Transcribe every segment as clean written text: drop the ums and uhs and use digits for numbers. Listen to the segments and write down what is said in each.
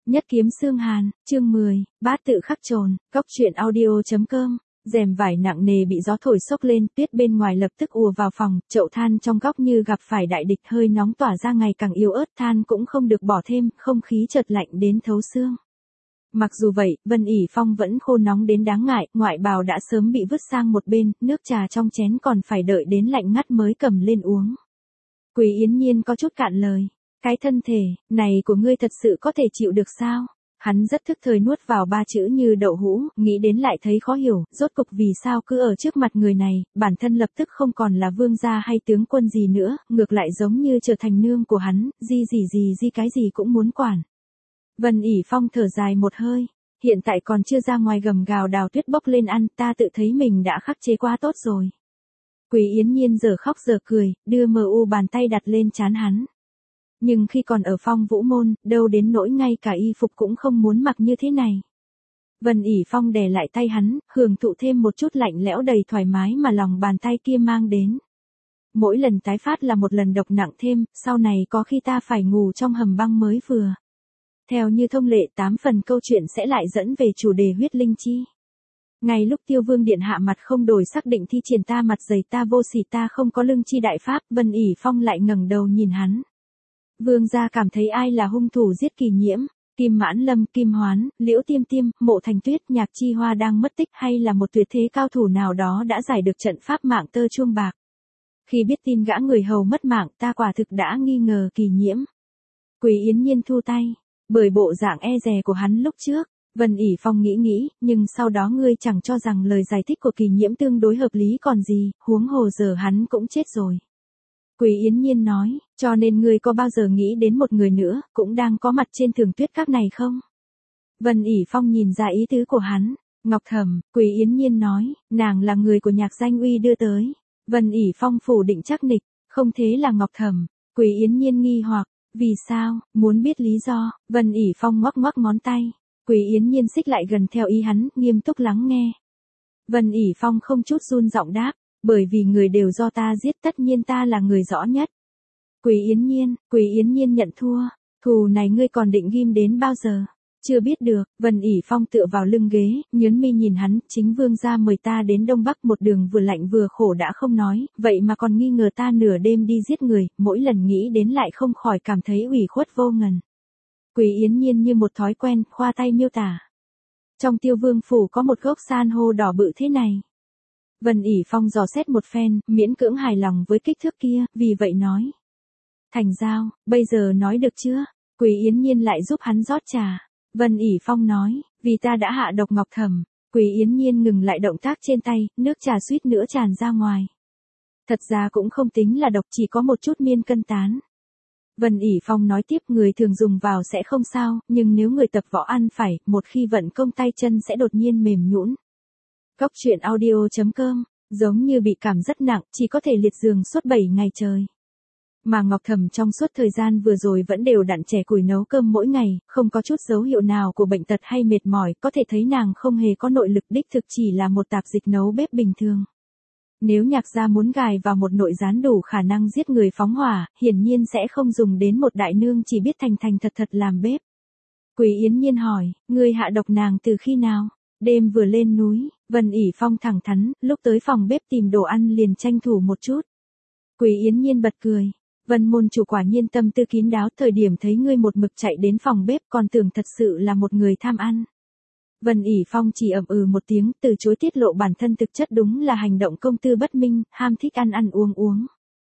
Nhất kiếm xương hàn, chương 10, bát tự khắc trồn, góc truyện audio.com. Rèm vải nặng nề bị gió thổi xốc lên, tuyết bên ngoài lập tức ùa vào phòng, chậu than trong góc như gặp phải đại địch, hơi nóng tỏa ra ngày càng yếu ớt, than cũng không được bỏ thêm, không khí chợt lạnh đến thấu xương. Mặc dù vậy, Vân ỉ Phong vẫn khô nóng đến đáng ngại, ngoại bào đã sớm bị vứt sang một bên, nước trà trong chén còn phải đợi đến lạnh ngắt mới cầm lên uống. Quý Yến Nhiên có chút cạn lời. Cái thân thể này của ngươi thật sự có thể chịu được sao? Hắn rất thức thời nuốt vào ba chữ như đậu hũ, nghĩ đến lại thấy khó hiểu, rốt cục vì sao cứ ở trước mặt người này, bản thân lập tức không còn là vương gia hay tướng quân gì nữa, ngược lại giống như trở thành nương của hắn, gì cái gì cũng muốn quản. Vân ỉ Phong thở dài một hơi, hiện tại còn chưa ra ngoài gầm gào đào tuyết bốc lên ăn, ta tự thấy mình đã khắc chế quá tốt rồi. Quý Yến Nhiên giờ khóc giờ cười, đưa mờ u bàn tay đặt lên trán hắn. Nhưng khi còn ở Phong Vũ Môn, đâu đến nỗi ngay cả y phục cũng không muốn mặc như thế này. Vân ỉ Phong đè lại tay hắn, hưởng thụ thêm một chút lạnh lẽo đầy thoải mái mà lòng bàn tay kia mang đến. Mỗi lần tái phát là một lần độc nặng thêm, sau này có khi ta phải ngủ trong hầm băng mới vừa. Theo như thông lệ 8 phần câu chuyện sẽ lại dẫn về chủ đề huyết linh chi. Ngay lúc Tiêu Vương điện hạ mặt không đổi xác định thi triển ta mặt dày ta vô sỉ ta không có lương chi đại pháp, Vân ỉ Phong lại ngẩng đầu nhìn hắn. Vương gia cảm thấy ai là hung thủ giết Kỳ Nhiễm, Kim Mãn Lâm, Kim Hoán, Liễu Tiêm Tiêm, Mộ Thành Tuyết, Nhạc Chi Hoa đang mất tích hay là một tuyệt thế cao thủ nào đó đã giải được trận pháp mạng tơ chuông bạc. Khi biết tin gã người hầu mất mạng ta quả thực đã nghi ngờ Kỳ Nhiễm. Quý Yến Nhiên thu tay, bởi bộ dạng e dè của hắn lúc trước, Vân ỉ Phong nghĩ, nhưng sau đó ngươi chẳng cho rằng lời giải thích của Kỳ Nhiễm tương đối hợp lý còn gì, huống hồ giờ hắn cũng chết rồi. Quý Yến Nhiên nói, cho nên ngươi có bao giờ nghĩ đến một người nữa, cũng đang có mặt trên Thường Tuyết Các này không? Vân ỉ Phong nhìn ra ý tứ của hắn, Ngọc Thẩm, Quý Yến Nhiên nói, nàng là người của Nhạc Danh Uy đưa tới. Vân ỉ Phong phủ định chắc nịch, không thế là Ngọc Thẩm. Quý Yến Nhiên nghi hoặc, vì sao, muốn biết lý do, Vân ỉ Phong ngoắc ngón tay. Quý Yến Nhiên xích lại gần theo ý hắn, nghiêm túc lắng nghe. Vân ỉ Phong không chút run giọng đáp. Bởi vì người đều do ta giết tất nhiên ta là người rõ nhất. Quý Yến Nhiên nhận thua, thù này ngươi còn định ghim đến bao giờ? Chưa biết được, Vân ỉ Phong tựa vào lưng ghế, nhớn mi nhìn hắn, chính vương gia mời ta đến Đông Bắc một đường vừa lạnh vừa khổ đã không nói, vậy mà còn nghi ngờ ta nửa đêm đi giết người, mỗi lần nghĩ đến lại không khỏi cảm thấy ủy khuất vô ngần. Quý Yến Nhiên như một thói quen, khoa tay miêu tả. Trong Tiêu Vương phủ có một gốc san hô đỏ bự thế này. Vân ỉ Phong dò xét một phen, miễn cưỡng hài lòng với kích thước kia, vì vậy nói. Thành giao, bây giờ nói được chưa? Quý Yến Nhiên lại giúp hắn rót trà. Vân ỉ Phong nói, vì ta đã hạ độc Ngọc Thẩm. Quý Yến Nhiên ngừng lại động tác trên tay, nước trà suýt nữa tràn ra ngoài. Thật ra cũng không tính là độc, chỉ có một chút miên cân tán. Vân ỉ Phong nói tiếp, người thường dùng vào sẽ không sao, nhưng nếu người tập võ ăn phải, một khi vận công tay chân sẽ đột nhiên mềm nhũn. Góc truyện audio.com, giống như bị cảm rất nặng, chỉ có thể liệt giường suốt 7 ngày trời. Mà Ngọc Thẩm trong suốt thời gian vừa rồi vẫn đều đặn chẻ củi nấu cơm mỗi ngày, không có chút dấu hiệu nào của bệnh tật hay mệt mỏi, có thể thấy nàng không hề có nội lực, đích thực chỉ là một tạp dịch nấu bếp bình thường. Nếu Nhạc gia muốn gài vào một nội gián đủ khả năng giết người phóng hỏa, hiển nhiên sẽ không dùng đến một đại nương chỉ biết thành thật làm bếp. Quý Yến Nhiên hỏi, ngươi hạ độc nàng từ khi nào? Đêm vừa lên núi, Vân ỉ Phong thẳng thắn, lúc tới phòng bếp tìm đồ ăn liền tranh thủ một chút. Quý Yến Nhiên bật cười, Vân môn chủ quả nhiên tâm tư kín đáo, thời điểm thấy ngươi một mực chạy đến phòng bếp còn tưởng thật sự là một người tham ăn. Vân ỉ Phong chỉ ậm ừ một tiếng, từ chối tiết lộ bản thân thực chất đúng là hành động công tư bất minh, ham thích ăn uống.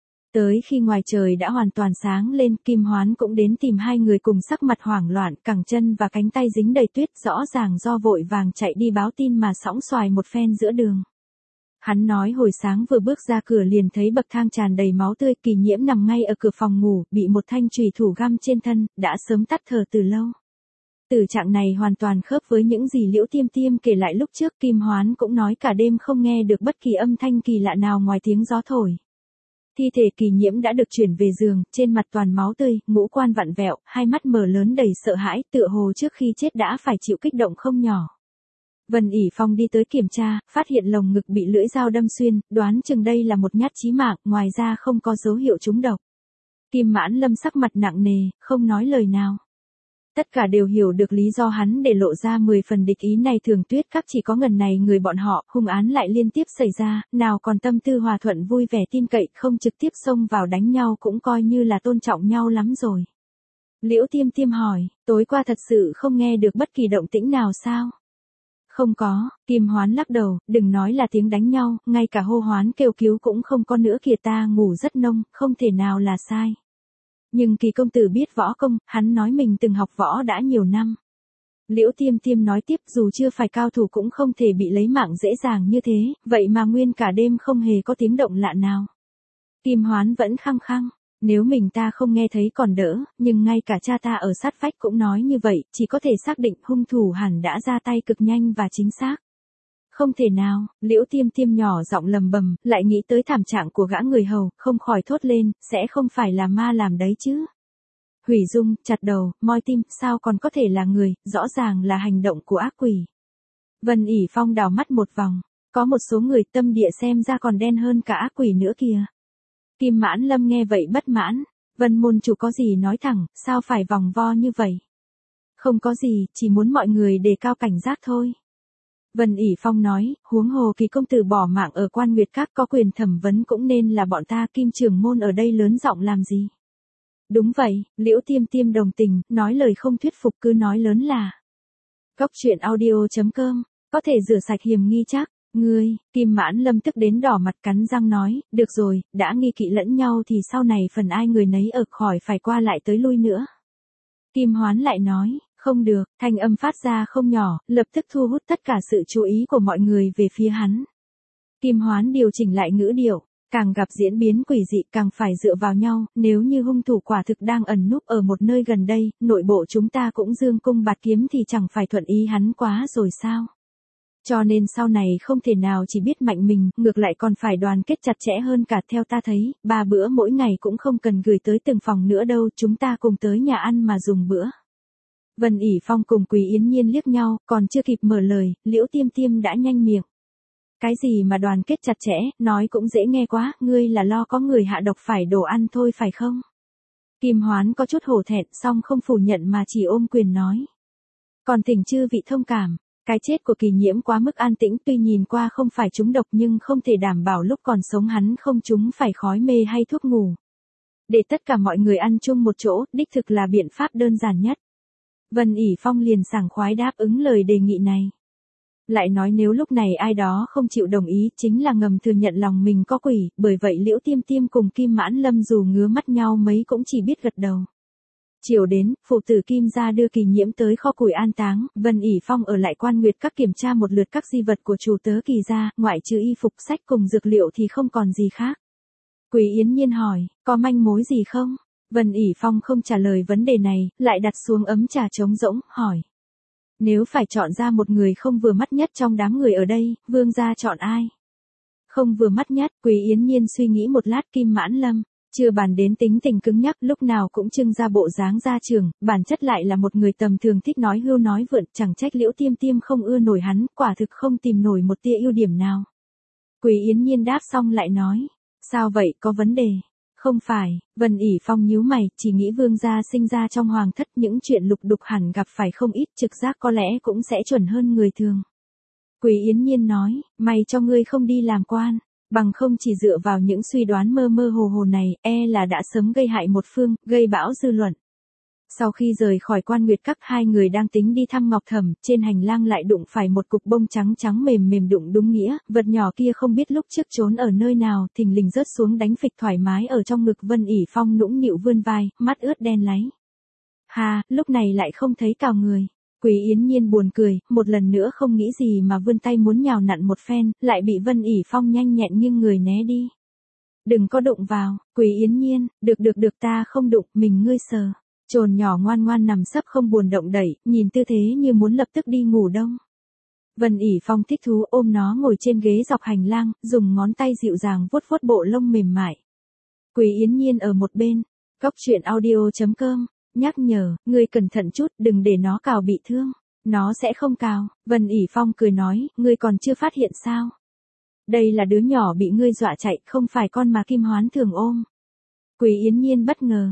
Tới khi ngoài trời đã hoàn toàn sáng lên, Kim Hoán cũng đến tìm hai người cùng sắc mặt hoảng loạn, cẳng chân và cánh tay dính đầy tuyết, rõ ràng do vội vàng chạy đi báo tin mà sõng xoài một phen giữa đường. Hắn nói hồi sáng vừa bước ra cửa liền thấy bậc thang tràn đầy máu tươi, Kỳ Nhiễm nằm ngay ở cửa phòng ngủ, bị một thanh chùy thủ găm trên thân, đã sớm tắt thở từ lâu. Tử trạng này hoàn toàn khớp với những gì Liễu Tiêm Tiêm kể lại lúc trước, Kim Hoán cũng nói cả đêm không nghe được bất kỳ âm thanh kỳ lạ nào ngoài tiếng gió thổi. Thi thể Kỳ Nhiễm đã được chuyển về giường, trên mặt toàn máu tươi, ngũ quan vặn vẹo, hai mắt mở lớn đầy sợ hãi, tựa hồ trước khi chết đã phải chịu kích động không nhỏ. Vân ỉ Phong đi tới kiểm tra, phát hiện lồng ngực bị lưỡi dao đâm xuyên, đoán chừng đây là một nhát chí mạng, ngoài ra không có dấu hiệu trúng độc. Kim Mãn Lâm sắc mặt nặng nề, không nói lời nào. Tất cả đều hiểu được lý do hắn để lộ ra 10 phần địch ý này. Thường Tuyết Các chỉ có ngần này người bọn họ, hung án lại liên tiếp xảy ra, nào còn tâm tư hòa thuận vui vẻ tin cậy, không trực tiếp xông vào đánh nhau cũng coi như là tôn trọng nhau lắm rồi. Liễu Tiêm Tiêm hỏi, tối qua thật sự không nghe được bất kỳ động tĩnh nào sao? Không có, Kim Hoán lắc đầu, đừng nói là tiếng đánh nhau, ngay cả hô hoán kêu cứu cũng không có nữa kìa, ta ngủ rất nông, không thể nào là sai. Nhưng Kỳ công tử biết võ công, hắn nói mình từng học võ đã nhiều năm. Liễu Tiêm Tiêm nói tiếp, dù chưa phải cao thủ cũng không thể bị lấy mạng dễ dàng như thế, vậy mà nguyên cả đêm không hề có tiếng động lạ nào. Kim Hoán vẫn khăng khăng, nếu mình ta không nghe thấy còn đỡ, nhưng ngay cả cha ta ở sát vách cũng nói như vậy, chỉ có thể xác định hung thủ hẳn đã ra tay cực nhanh và chính xác. Không thể nào, Liễu Tiêm Tiêm nhỏ giọng lầm bầm, lại nghĩ tới thảm trạng của gã người hầu, không khỏi thốt lên, sẽ không phải là ma làm đấy chứ. Hủy Dung, chặt đầu, moi tim, sao còn có thể là người, rõ ràng là hành động của ác quỷ. Vân ỉ Phong đào mắt một vòng, có một số người tâm địa xem ra còn đen hơn cả ác quỷ nữa kìa. Kim Mãn Lâm nghe vậy bất mãn, Vân môn chủ có gì nói thẳng, sao phải vòng vo như vậy? Không có gì, chỉ muốn mọi người đề cao cảnh giác thôi. Vân ỉ Phong nói, huống hồ Kỳ công tử bỏ mạng ở Quan Nguyệt Các có quyền thẩm vấn cũng nên là bọn ta Kim trưởng môn ở đây lớn giọng làm gì. Đúng vậy, Liễu Tiêm Tiêm đồng tình, nói lời không thuyết phục cứ nói lớn là. Cóc truyện audio.com, có thể rửa sạch hiểm nghi chắc. Ngươi, Kim Mãn Lâm tức đến đỏ mặt cắn răng nói, được rồi, đã nghi kỵ lẫn nhau thì sau này phần ai người nấy ở khỏi phải qua lại tới lui nữa. Kim Hoán lại nói, không được, thanh âm phát ra không nhỏ, lập tức thu hút tất cả sự chú ý của mọi người về phía hắn. Kim Hoán điều chỉnh lại ngữ điệu, càng gặp diễn biến quỷ dị càng phải dựa vào nhau, nếu như hung thủ quả thực đang ẩn núp ở một nơi gần đây, nội bộ chúng ta cũng dương cung bạt kiếm thì chẳng phải thuận ý hắn quá rồi sao? Cho nên sau này không thể nào chỉ biết mạnh mình, ngược lại còn phải đoàn kết chặt chẽ hơn cả. Theo ta thấy, 3 bữa mỗi ngày cũng không cần gửi tới từng phòng nữa đâu, chúng ta cùng tới nhà ăn mà dùng bữa. Vân ỉ Phong cùng Quý Yến Nhiên liếc nhau, còn chưa kịp mở lời, Liễu Tiêm Tiêm đã nhanh miệng. Cái gì mà đoàn kết chặt chẽ, nói cũng dễ nghe quá, ngươi là lo có người hạ độc phải đồ ăn thôi phải không? Kim Hoán có chút hổ thẹn, song không phủ nhận mà chỉ ôm quyền nói. Còn thỉnh chư vị thông cảm. Cái chết của Kỳ Nhiễm quá mức an tĩnh, tuy nhìn qua không phải trúng độc nhưng không thể đảm bảo lúc còn sống hắn không trúng phải khói mê hay thuốc ngủ. Để tất cả mọi người ăn chung một chỗ, đích thực là biện pháp đơn giản nhất. Vân ỉ Phong liền sảng khoái đáp ứng lời đề nghị này. Lại nói nếu lúc này ai đó không chịu đồng ý chính là ngầm thừa nhận lòng mình có quỷ, bởi vậy Liễu Tiêm Tiêm cùng Kim Mãn Lâm dù ngứa mắt nhau mấy cũng chỉ biết gật đầu. Chiều đến, phụ tử Kim gia đưa Kỳ Nhiễm tới kho củi an táng, Vân ỉ Phong ở lại Quan Nguyệt Các kiểm tra một lượt các di vật của chủ tớ Kỳ gia, ngoại trừ y phục sách cùng dược liệu thì không còn gì khác. Quý Yến Nhiên hỏi, có manh mối gì không? Vân ỉ Phong không trả lời vấn đề này, lại đặt xuống ấm trà trống rỗng, hỏi. Nếu phải chọn ra một người không vừa mắt nhất trong đám người ở đây, vương gia chọn ai? Không vừa mắt nhất, Quý Yến Nhiên suy nghĩ một lát. Kim Mãn Lâm. Chưa bàn đến tính tình cứng nhắc, lúc nào cũng trưng ra bộ dáng gia trưởng, bản chất lại là một người tầm thường thích nói hưu nói vượn, chẳng trách Liễu Tiêm Tiêm không ưa nổi hắn, quả thực không tìm nổi một tia ưu điểm nào. Quý Yến Nhiên đáp xong lại nói, sao vậy, có vấn đề? Không phải, Vân ỉ Phong nhíu mày, chỉ nghĩ vương gia sinh ra trong hoàng thất, những chuyện lục đục hẳn gặp phải không ít, trực giác có lẽ cũng sẽ chuẩn hơn người thường. Quý Yến Nhiên nói, may cho ngươi không đi làm quan. Bằng không chỉ dựa vào những suy đoán mơ mơ hồ hồ này, là đã sớm gây hại một phương, gây bão dư luận. Sau khi rời khỏi Quan Nguyệt Các, hai người đang tính đi thăm Ngọc Thẩm, trên hành lang lại đụng phải một cục bông trắng trắng mềm mềm đụng đúng nghĩa, vật nhỏ kia không biết lúc trước trốn ở nơi nào, thình lình rớt xuống đánh phịch thoải mái ở trong ngực. Vân ỉ Phong nũng nịu vươn vai, mắt ướt đen láy. Ha, lúc này lại không thấy cào người. Quý Yến Nhiên buồn cười, một lần nữa không nghĩ gì mà vươn tay muốn nhào nặn một phen, lại bị Vân ỉ Phong nhanh nhẹn nghiêng người né đi. Đừng có đụng vào, Quý Yến Nhiên, được ta không đụng, mình ngươi sờ. Trồn nhỏ ngoan ngoan nằm sấp không buồn động đẩy, nhìn tư thế như muốn lập tức đi ngủ đông. Vân ỉ Phong thích thú ôm nó ngồi trên ghế dọc hành lang, dùng ngón tay dịu dàng vuốt vuốt bộ lông mềm mại. Quý Yến Nhiên ở một bên, cóc truyện audio.com. Nhắc nhở, ngươi cẩn thận chút, đừng để nó cào bị thương. Nó sẽ không cào. Vân ỉ Phong cười nói, ngươi còn chưa phát hiện sao? Đây là đứa nhỏ bị ngươi dọa chạy, không phải con mà Kim Hoán thường ôm. Quý Yến Nhiên bất ngờ.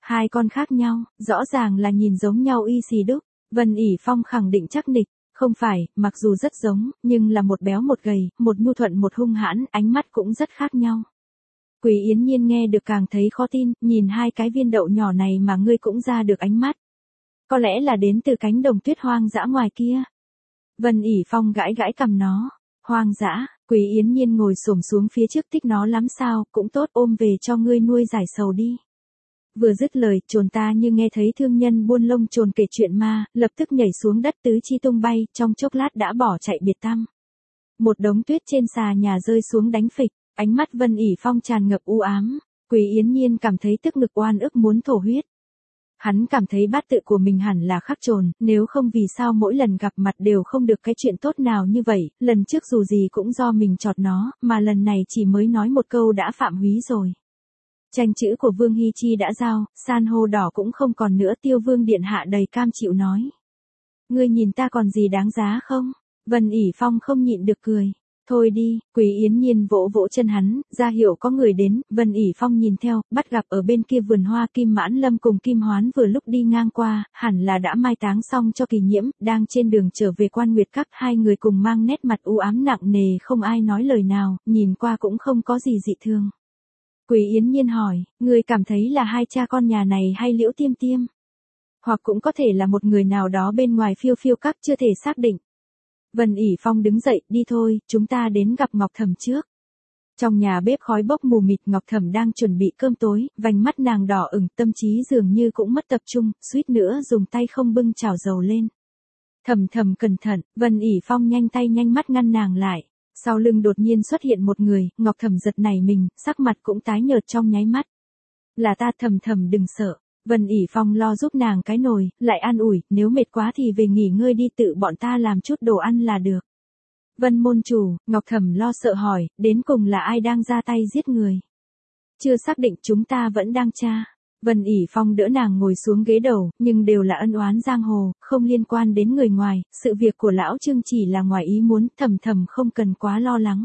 Hai con khác nhau, rõ ràng là nhìn giống nhau y xì đúc. Vân ỉ Phong khẳng định chắc nịch, không phải, mặc dù rất giống, nhưng là một béo một gầy, một nhu thuận một hung hãn, ánh mắt cũng rất khác nhau. Quý Yến Nhiên nghe được càng thấy khó tin, nhìn hai cái viên đậu nhỏ này mà ngươi cũng ra được ánh mắt. Có lẽ là đến từ cánh đồng tuyết hoang dã ngoài kia. Vân ỉ Phong gãi gãi cằm nó. Hoang dã, Quý Yến Nhiên ngồi xổm xuống phía trước, thích nó lắm sao, cũng tốt, ôm về cho ngươi nuôi giải sầu đi. Vừa dứt lời, chồn ta như nghe thấy thương nhân buôn lông chồn kể chuyện ma, lập tức nhảy xuống đất tứ chi tung bay, trong chốc lát đã bỏ chạy biệt tăm. Một đống tuyết trên xà nhà rơi xuống đánh phịch, ánh mắt Vân ỉ Phong tràn ngập u ám. Quý Yến Nhiên cảm thấy tức ngực oan ức muốn thổ huyết. Hắn cảm thấy bát tự của mình hẳn là khắc chồn, nếu không vì sao mỗi lần gặp mặt đều không được cái chuyện tốt nào như vậy, lần trước dù gì cũng do mình chọt nó, mà lần này chỉ mới nói một câu đã phạm húy rồi. Tranh chữ của Vương Hy Chi đã giao, san hô đỏ cũng không còn nữa, Tiêu Vương điện hạ đầy cam chịu nói. Ngươi nhìn ta còn gì đáng giá không? Vân ỉ Phong không nhịn được cười. Thôi đi, Quý Yến Nhiên vỗ vỗ chân hắn, ra hiệu có người đến, Vân ỉ Phong nhìn theo, bắt gặp ở bên kia vườn hoa Kim Mãn Lâm cùng Kim Hoán vừa lúc đi ngang qua, hẳn là đã mai táng xong cho Kỳ Nhiễm, đang trên đường trở về Quan Nguyệt Các, hai người cùng mang nét mặt u ám nặng nề, không ai nói lời nào, nhìn qua cũng không có gì dị thường. Quý Yến Nhiên hỏi, người cảm thấy là hai cha con nhà này hay Liễu Tiêm Tiêm? Hoặc cũng có thể là một người nào đó bên ngoài Phiêu Phiêu Các, chưa thể xác định. Vân ỉ Phong đứng dậy, đi thôi, chúng ta đến gặp Ngọc Thẩm trước. Trong nhà bếp khói bốc mù mịt, Ngọc Thẩm đang chuẩn bị cơm tối, vành mắt nàng đỏ ửng, tâm trí dường như cũng mất tập trung, suýt nữa dùng tay không bưng chảo dầu lên. Thẩm Thẩm cẩn thận, Vân ỉ Phong nhanh tay nhanh mắt ngăn nàng lại. Sau lưng đột nhiên xuất hiện một người, Ngọc Thẩm giật nảy mình, sắc mặt cũng tái nhợt trong nháy mắt. Là ta. Thẩm Thẩm đừng sợ. Vân ỉ Phong lo giúp nàng cái nồi, lại an ủi, nếu mệt quá thì về nghỉ ngơi đi, tự bọn ta làm chút đồ ăn là được. Vân môn chủ, Ngọc Thẩm lo sợ hỏi, đến cùng là ai đang ra tay giết người? Chưa xác định, chúng ta vẫn đang tra. Vân ỉ Phong đỡ nàng ngồi xuống ghế đầu, nhưng đều là ân oán giang hồ, không liên quan đến người ngoài, sự việc của lão Trương chỉ là ngoài ý muốn, Thẩm Thẩm không cần quá lo lắng.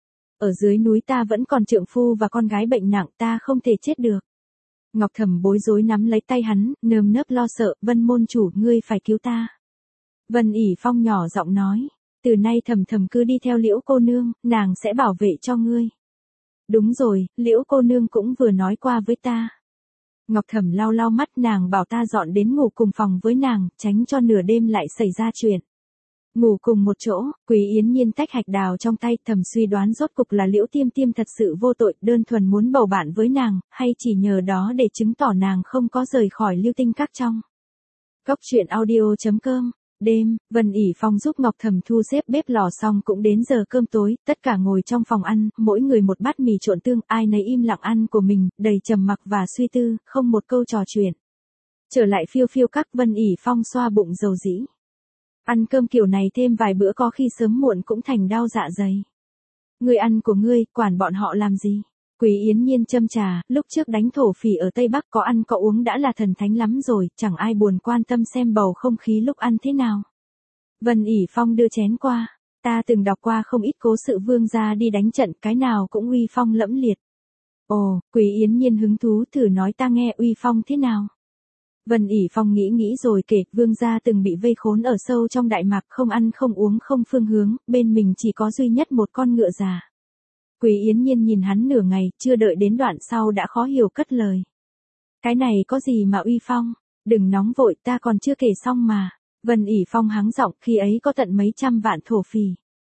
Ở dưới núi ta vẫn còn trượng phu và con gái bệnh nặng, ta không thể chết được. Ngọc Thẩm bối rối nắm lấy tay hắn, nơm nớp lo sợ, Vân môn chủ, ngươi phải cứu ta. Vân ỉ Phong nhỏ giọng nói, từ nay Thẩm Thẩm cứ đi theo Liễu cô nương, nàng sẽ bảo vệ cho ngươi. Đúng rồi, Liễu cô nương cũng vừa nói qua với ta. Ngọc Thẩm lau lau mắt, nàng bảo ta dọn đến ngủ cùng phòng với nàng, tránh cho nửa đêm lại xảy ra chuyện. Ngủ cùng một chỗ, Quý Yến Nhiên tách hạch đào trong tay, thầm suy đoán rốt cục là Liễu Tiêm Tiêm thật sự vô tội, đơn thuần muốn bầu bạn với nàng, hay chỉ nhờ đó để chứng tỏ nàng không có rời khỏi Lưu Tinh Các trong. Góc truyện audio.com. Đêm, Vân ỉ Phong giúp Ngọc Thẩm thu xếp bếp lò xong cũng đến giờ cơm tối, tất cả ngồi trong phòng ăn, mỗi người một bát mì trộn tương, ai nấy im lặng ăn của mình, đầy trầm mặc và suy tư, không một câu trò chuyện. Trở lại Phiêu Phiêu Các, Vân ỉ Phong xoa bụng dầu dĩ. Ăn cơm kiểu này thêm vài bữa có khi sớm muộn cũng thành đau dạ dày. Ngươi ăn của ngươi, quản bọn họ làm gì? Quý Yến Nhiên châm trà, lúc trước đánh thổ phỉ ở Tây Bắc có ăn có uống đã là thần thánh lắm rồi, chẳng ai buồn quan tâm xem bầu không khí lúc ăn thế nào. Vân ỉ Phong đưa chén qua, ta từng đọc qua không ít cố sự vương gia đi đánh trận, cái nào cũng uy phong lẫm liệt. Ồ, Quý Yến Nhiên hứng thú, thử nói ta nghe, uy phong thế nào? Vân ỉ Phong nghĩ rồi kể, vương gia từng bị vây khốn ở sâu trong Đại Mạc, không ăn không uống không phương hướng, bên mình chỉ có duy nhất một con ngựa già. Quý Yến Nhiên nhìn hắn nửa ngày, chưa đợi đến đoạn sau đã khó hiểu cất lời. Cái này có gì mà uy phong, đừng nóng vội, ta còn chưa kể xong mà. Vân ỉ Phong hắng giọng, khi ấy có tận mấy trăm vạn thổ phỉ.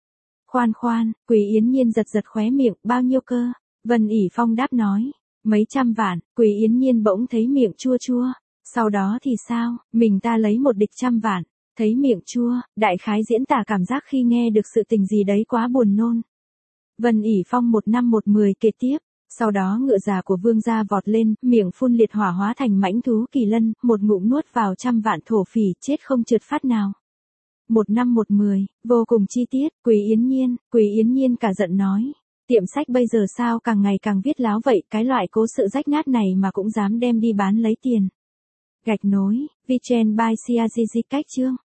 Khoan, Quý Yến Nhiên giật khóe miệng, bao nhiêu cơ? Vân ỉ Phong đáp nói, mấy trăm vạn. Quý Yến Nhiên bỗng thấy miệng chua chua. Sau đó thì sao, mình ta lấy một địch 100 vạn, thấy miệng chua, đại khái diễn tả cảm giác khi nghe được sự tình gì đấy quá buồn nôn. Vân ỉ Phong 1 năm 1 10 kể tiếp, sau đó ngựa già của vương gia vọt lên, miệng phun liệt hỏa hóa thành mãnh thú kỳ lân, một ngụm nuốt vào 100 vạn thổ phỉ, chết không trượt phát nào. 1 năm 1 10, vô cùng chi tiết. Quý Yến Nhiên cả giận nói, tiệm sách bây giờ sao càng ngày càng viết láo vậy, cái loại cố sự rách nát này mà cũng dám đem đi bán lấy tiền. Gạch nối, VTuber by CAGG cách chương.